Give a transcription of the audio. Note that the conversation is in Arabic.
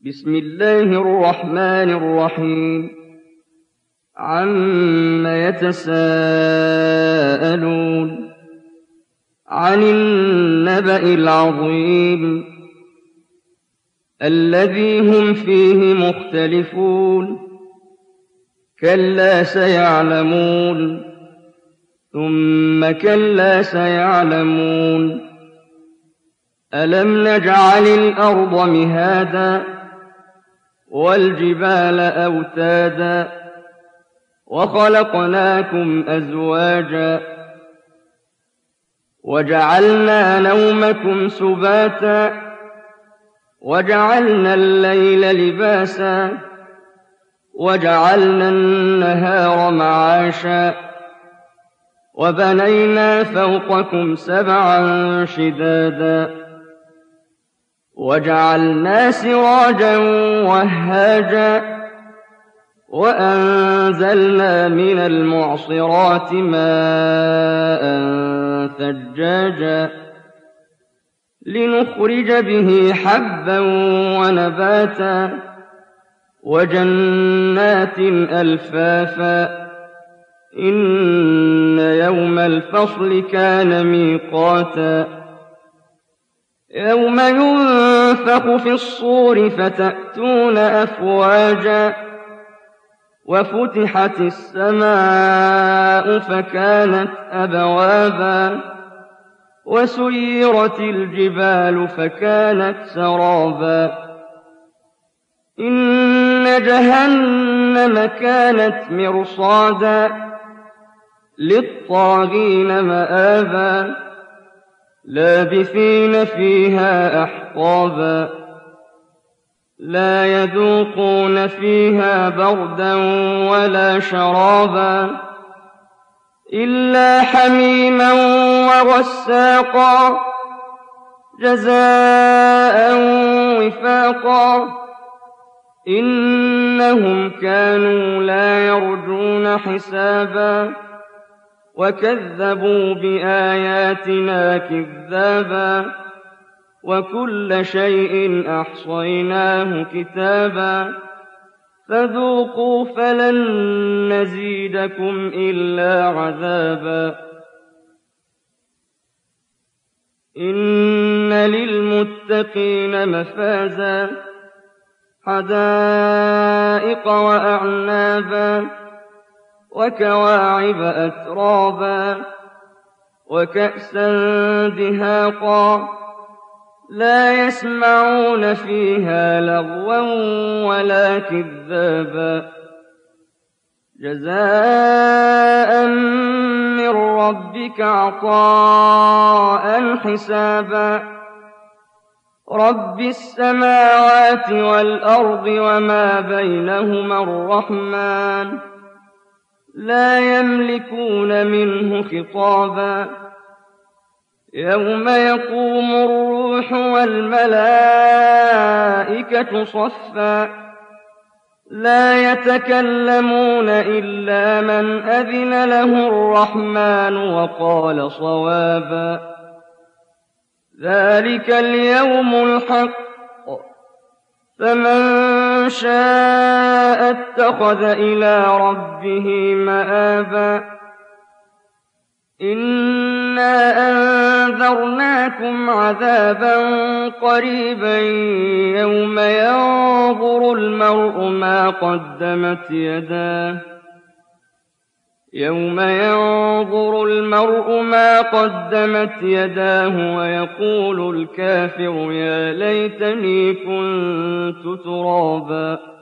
بسم الله الرحمن الرحيم عم يتساءلون عن النبأ العظيم الذي هم فيه مختلفون كلا سيعلمون ثم كلا سيعلمون ألم نجعل الأرض مهادا والجبال أوتادا وخلقناكم أزواجا وجعلنا نومكم سباتا وجعلنا الليل لباسا وجعلنا النهار معاشا وبنينا فوقكم سبعا شدادا وجعلنا سراجا وهاجا وأنزلنا من المعصرات ماء ثجاجا لنخرج به حبا ونباتا وجنات ألفافا إن يوم الفصل كان ميقاتا يوم ينفخ في الصور فتأتون أفواجا وفتحت السماء فكانت أبوابا وسيرت الجبال فكانت سرابا إن جهنم كانت مرصادا للطاغين مآبا لابثين فيها أحقابا لا يذوقون فيها بردا ولا شرابا إلا حميما وغساقا جزاء وفاقا إنهم كانوا لا يرجون حسابا وكذبوا بآياتنا كذابا وكل شيء أحصيناه كتابا فذوقوا فلن نزيدكم إلا عذابا إن للمتقين مفازا حدائق وأعنابا وكواعب أترابا وكأسا دهاقا لا يسمعون فيها لغوا ولا كذابا جزاء من ربك عطاء حسابا رب السماوات والأرض وما بينهما الرحمن لا يملكون منه خطابا يوم يقوم الروح والملائكة صفا لا يتكلمون إلا من أذن له الرحمن وقال صوابا ذلك اليوم الحق فمن شاء اتخذ إلى ربه مآبا إنا أنذرناكم عذابا قريبا يوم ينظر المرء ما قدمت يداه ويقول الكافر يا ليتني كنت ترابا